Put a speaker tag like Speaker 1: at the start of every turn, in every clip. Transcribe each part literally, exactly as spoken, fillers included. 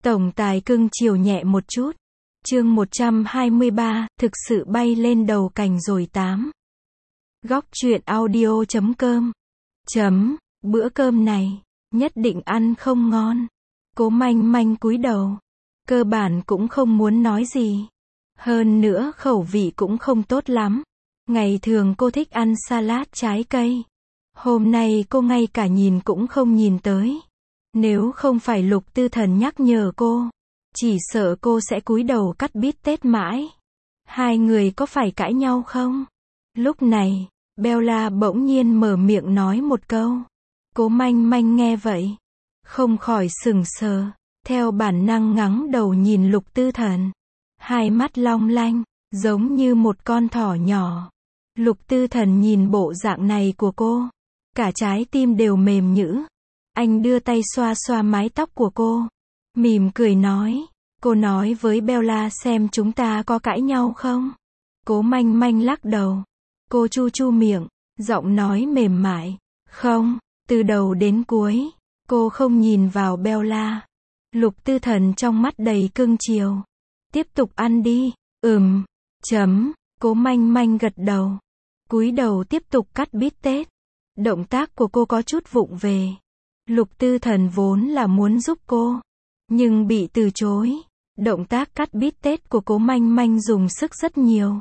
Speaker 1: Tổng tài cưng chiều nhẹ một chút. Chương một trăm hai mươi ba, thực sự bay lên đầu cành rồi tám. Góc truyện audio chấm com. Chấm, bữa cơm này, nhất định ăn không ngon. Cố manh manh cúi đầu. Cơ bản cũng không muốn nói gì. Hơn nữa khẩu vị cũng không tốt lắm. Ngày thường cô thích ăn salad trái cây. Hôm nay cô ngay cả nhìn cũng không nhìn tới. Nếu không phải Lục Tư Thần nhắc nhở cô, chỉ sợ cô sẽ cúi đầu cắt bít tết mãi. Hai người có phải cãi nhau không? Lúc này, Bella bỗng nhiên mở miệng nói một câu. Cố manh manh nghe vậy, không khỏi sững sờ, theo bản năng ngẩng đầu nhìn Lục Tư Thần. Hai mắt long lanh, giống như một con thỏ nhỏ. Lục Tư Thần nhìn bộ dạng này của cô, cả trái tim đều mềm nhũn. Anh đưa tay xoa xoa mái tóc của cô, mỉm cười nói, cô nói với Bella xem chúng ta có cãi nhau không? Cố manh manh lắc đầu. Cô chu chu miệng, giọng nói mềm mại, không, từ đầu đến cuối, cô không nhìn vào Bella. Lục Tư Thần trong mắt đầy cưng chiều. Tiếp tục ăn đi, ừm, chấm, cố manh manh gật đầu. Cúi đầu tiếp tục cắt bít tết. Động tác của cô có chút vụng về. Lục Tư Thần vốn là muốn giúp cô, nhưng bị từ chối. Động tác cắt bít tết của cố manh manh dùng sức rất nhiều.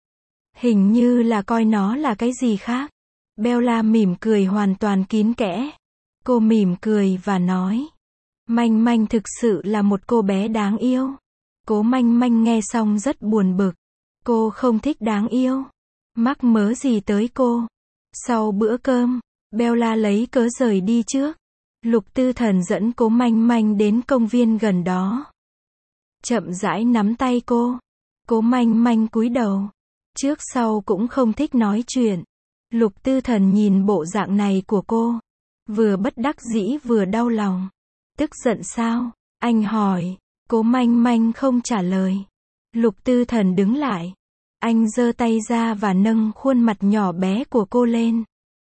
Speaker 1: Hình như là coi nó là cái gì khác. Bella mỉm cười hoàn toàn kín kẽ. Cô mỉm cười và nói, manh manh thực sự là một cô bé đáng yêu. Cố manh manh nghe xong rất buồn bực. Cô không thích đáng yêu. Mắc mớ gì tới cô. Sau bữa cơm, Bella lấy cớ rời đi trước. Lục Tư Thần dẫn cố manh manh đến công viên gần đó. Chậm rãi nắm tay cô. Cố manh manh cúi đầu. Trước sau cũng không thích nói chuyện. Lục Tư Thần nhìn bộ dạng này của cô, vừa bất đắc dĩ vừa đau lòng. Tức giận sao? Anh hỏi. Cố manh manh không trả lời. Lục Tư Thần đứng lại. Anh giơ tay ra và nâng khuôn mặt nhỏ bé của cô lên.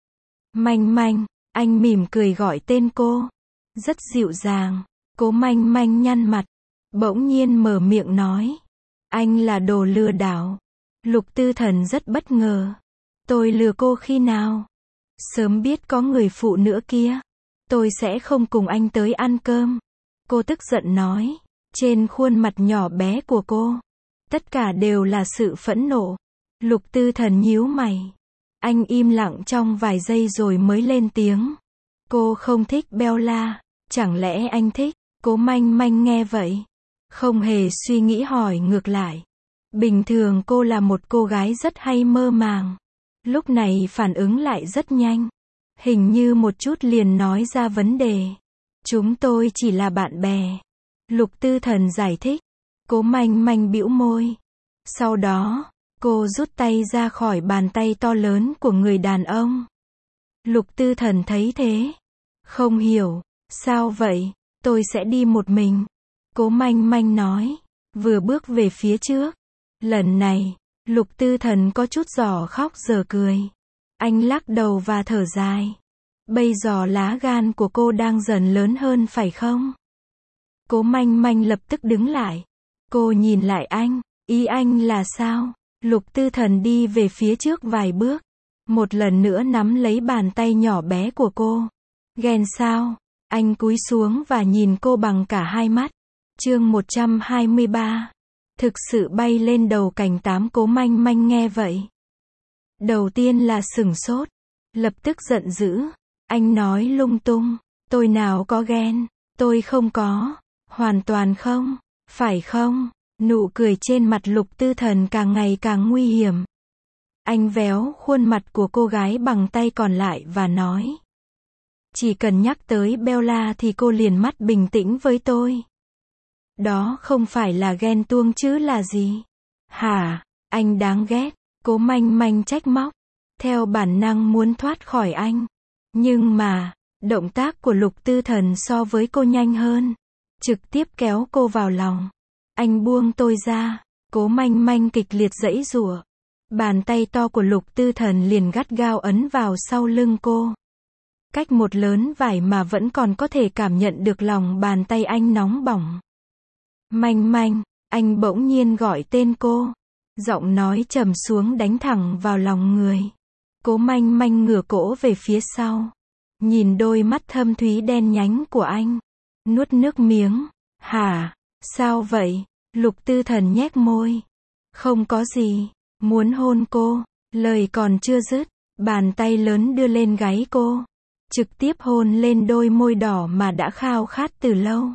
Speaker 1: Manh manh, anh mỉm cười gọi tên cô. Rất dịu dàng. Cố manh manh nhăn mặt. Bỗng nhiên mở miệng nói. Anh là đồ lừa đảo. Lục Tư Thần rất bất ngờ. Tôi lừa cô khi nào? Sớm biết có người phụ nữ kia, tôi sẽ không cùng anh tới ăn cơm. Cô tức giận nói. Trên khuôn mặt nhỏ bé của cô, tất cả đều là sự phẫn nộ. Lục Tư Thần nhíu mày. Anh im lặng trong vài giây rồi mới lên tiếng. Cô không thích Bella, chẳng lẽ anh thích? Cố manh manh nghe vậy, không hề suy nghĩ hỏi ngược lại. Bình thường cô là một cô gái rất hay mơ màng. Lúc này phản ứng lại rất nhanh. Hình như một chút liền nói ra vấn đề. Chúng tôi chỉ là bạn bè. Lục Tư Thần giải thích. Cố manh manh bĩu môi. Sau đó, cô rút tay ra khỏi bàn tay to lớn của người đàn ông. Lục Tư Thần thấy thế. Không hiểu, sao vậy, tôi sẽ đi một mình. Cố manh manh nói, vừa bước về phía trước. Lần này, Lục Tư Thần có chút giở khóc giở cười. Anh lắc đầu và thở dài. Bây giờ lá gan của cô đang dần lớn hơn phải không? Cố manh manh lập tức đứng lại. Cô nhìn lại anh. Ý anh là sao? Lục Tư Thần đi về phía trước vài bước. Một lần nữa nắm lấy bàn tay nhỏ bé của cô. Ghen sao? Anh cúi xuống và nhìn cô bằng cả hai mắt. Chương một trăm hai mươi ba. Thực sự bay lên đầu cành tám. Cố manh manh nghe vậy. Đầu tiên là sửng sốt. Lập tức giận dữ. Anh nói lung tung. Tôi nào có ghen. Tôi không có. Hoàn toàn không. Phải không? Nụ cười trên mặt Lục Tư Thần càng ngày càng nguy hiểm. Anh véo khuôn mặt của cô gái bằng tay còn lại và nói. Chỉ cần nhắc tới Bella thì cô liền mắt bình tĩnh với tôi. Đó không phải là ghen tuông chứ là gì? Hả? Anh đáng ghét. Cố manh manh trách móc. Theo bản năng muốn thoát khỏi anh. Nhưng mà, động tác của Lục Tư Thần so với cô nhanh hơn. Trực tiếp kéo cô vào lòng. Anh buông tôi ra. Cố manh manh kịch liệt giãy giụa. Bàn tay to của Lục Tư Thần liền gắt gao ấn vào sau lưng cô. Cách một lớn vải mà vẫn còn có thể cảm nhận được lòng bàn tay anh nóng bỏng. Manh Manh, anh bỗng nhiên gọi tên cô. Giọng nói trầm xuống đánh thẳng vào lòng người. Cố Manh Manh ngửa cổ về phía sau. Nhìn đôi mắt thâm thúy đen nhánh của anh. Nuốt nước miếng. Hả? Sao vậy? Lục Tư Thần nhếch môi. Không có gì. Muốn hôn cô. Lời còn chưa dứt. Bàn tay lớn đưa lên gáy cô. Trực tiếp hôn lên đôi môi đỏ mà đã khao khát từ lâu.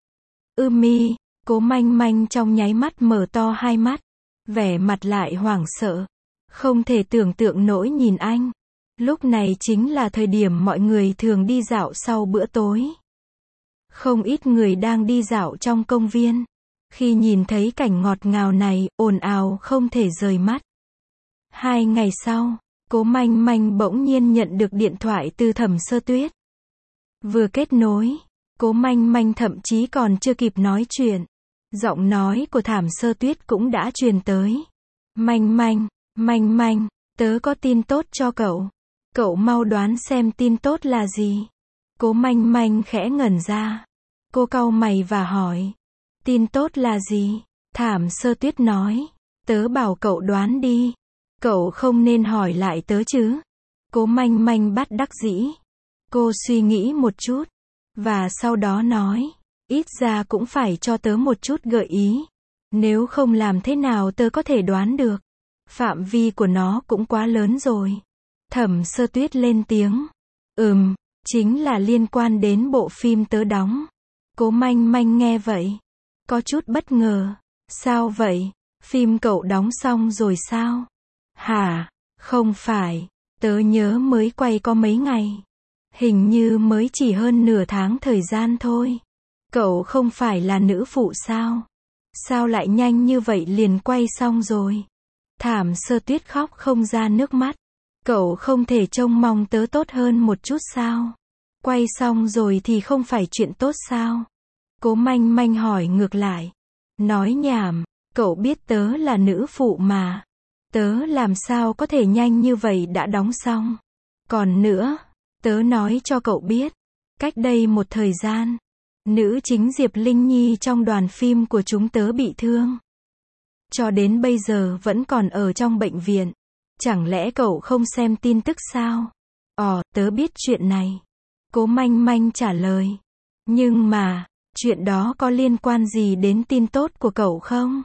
Speaker 1: Ưm, Cố Manh Manh trong nháy mắt mở to hai mắt. Vẻ mặt lại hoảng sợ. Không thể tưởng tượng nổi nhìn anh. Lúc này chính là thời điểm mọi người thường đi dạo sau bữa tối. Không ít người đang đi dạo trong công viên. Khi nhìn thấy cảnh ngọt ngào này, ồn ào không thể rời mắt. Hai ngày sau, Cố Manh Manh bỗng nhiên nhận được điện thoại từ Thẩm Sơ Tuyết. Vừa kết nối, Cố Manh Manh thậm chí còn chưa kịp nói chuyện. Giọng nói của Thẩm Sơ Tuyết cũng đã truyền tới. Manh Manh, Manh Manh, tớ có tin tốt cho cậu. Cậu mau đoán xem tin tốt là gì. Cố Manh Manh khẽ ngẩn ra. Cô cau mày và hỏi. Tin tốt là gì? Thẩm Sơ Tuyết nói. Tớ bảo cậu đoán đi. Cậu không nên hỏi lại tớ chứ. Cố Manh Manh bắt đắc dĩ. Cô suy nghĩ một chút. Và sau đó nói. Ít ra cũng phải cho tớ một chút gợi ý. Nếu không làm thế nào tớ có thể đoán được. Phạm vi của nó cũng quá lớn rồi. Thẩm Sơ Tuyết lên tiếng. Ừm, chính là liên quan đến bộ phim tớ đóng. Cố Manh Manh nghe vậy. Có chút bất ngờ. Sao vậy? Phim cậu đóng xong rồi sao? Hả? Không phải. Tớ nhớ mới quay có mấy ngày. Hình như mới chỉ hơn nửa tháng thời gian thôi. Cậu không phải là nữ phụ sao? Sao lại nhanh như vậy liền quay xong rồi? Thẩm Sơ Tuyết khóc không ra nước mắt. Cậu không thể trông mong tớ tốt hơn một chút sao? Quay xong rồi thì không phải chuyện tốt sao? Cố Manh Manh hỏi ngược lại. Nói nhảm, cậu biết tớ là nữ phụ mà. Tớ làm sao có thể nhanh như vậy đã đóng xong? Còn nữa, tớ nói cho cậu biết. Cách đây một thời gian, nữ chính Diệp Linh Nhi trong đoàn phim của chúng tớ bị thương. Cho đến bây giờ vẫn còn ở trong bệnh viện. Chẳng lẽ cậu không xem tin tức sao? Ồ, tớ biết chuyện này. Cố Manh Manh trả lời. Nhưng mà, chuyện đó có liên quan gì đến tin tốt của cậu không?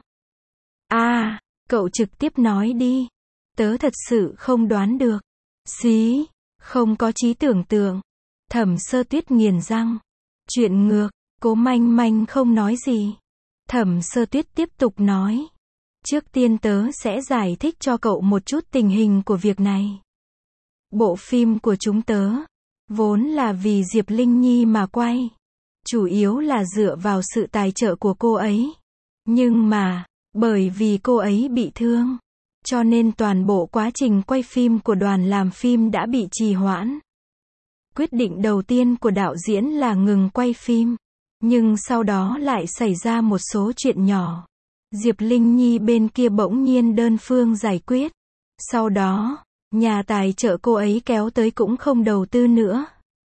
Speaker 1: À, cậu trực tiếp nói đi. Tớ thật sự không đoán được. Xí, không có trí tưởng tượng. Thẩm Sơ Tuyết nghiền răng. Chuyện ngược, Cố Manh Manh không nói gì. Thẩm Sơ Tuyết tiếp tục nói. Trước tiên tớ sẽ giải thích cho cậu một chút tình hình của việc này. Bộ phim của chúng tớ, vốn là vì Diệp Linh Nhi mà quay. Chủ yếu là dựa vào sự tài trợ của cô ấy. Nhưng mà, bởi vì cô ấy bị thương, cho nên toàn bộ quá trình quay phim của đoàn làm phim đã bị trì hoãn. Quyết định đầu tiên của đạo diễn là ngừng quay phim. Nhưng sau đó lại xảy ra một số chuyện nhỏ. Diệp Linh Nhi bên kia bỗng nhiên đơn phương giải quyết. Sau đó, nhà tài trợ cô ấy kéo tới cũng không đầu tư nữa.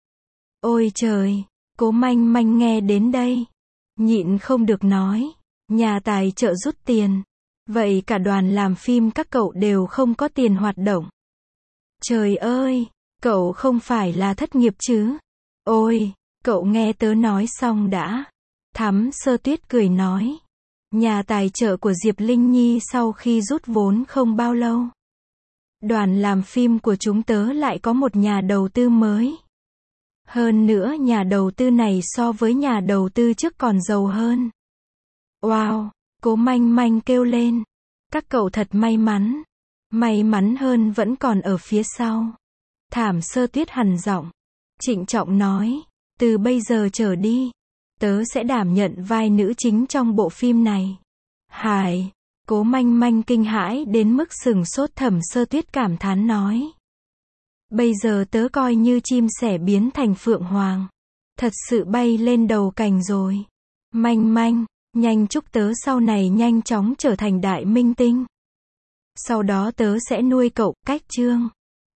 Speaker 1: Ôi trời, Cố Manh Manh nghe đến đây. Nhịn không được nói. Nhà tài trợ rút tiền. Vậy cả đoàn làm phim các cậu đều không có tiền hoạt động. Trời ơi, cậu không phải là thất nghiệp chứ? Ôi, cậu nghe tớ nói xong đã. Thẩm Sơ Tuyết cười nói. Nhà tài trợ của Diệp Linh Nhi sau khi rút vốn không bao lâu. Đoàn làm phim của chúng tớ lại có một nhà đầu tư mới. Hơn nữa nhà đầu tư này so với nhà đầu tư trước còn giàu hơn. Wow, Cố Manh Manh kêu lên. Các cậu thật may mắn. May mắn hơn vẫn còn ở phía sau. Thẩm Sơ Tuyết hằn giọng. Trịnh trọng nói. Từ bây giờ trở đi, tớ sẽ đảm nhận vai nữ chính trong bộ phim này. Hài, Cố Manh Manh kinh hãi đến mức sừng sốt. Thẩm Sơ Tuyết cảm thán nói. Bây giờ tớ coi như chim sẻ biến thành phượng hoàng. Thật sự bay lên đầu cành rồi. Manh Manh, nhanh chúc tớ sau này nhanh chóng trở thành đại minh tinh. Sau đó tớ sẽ nuôi cậu, cách chương.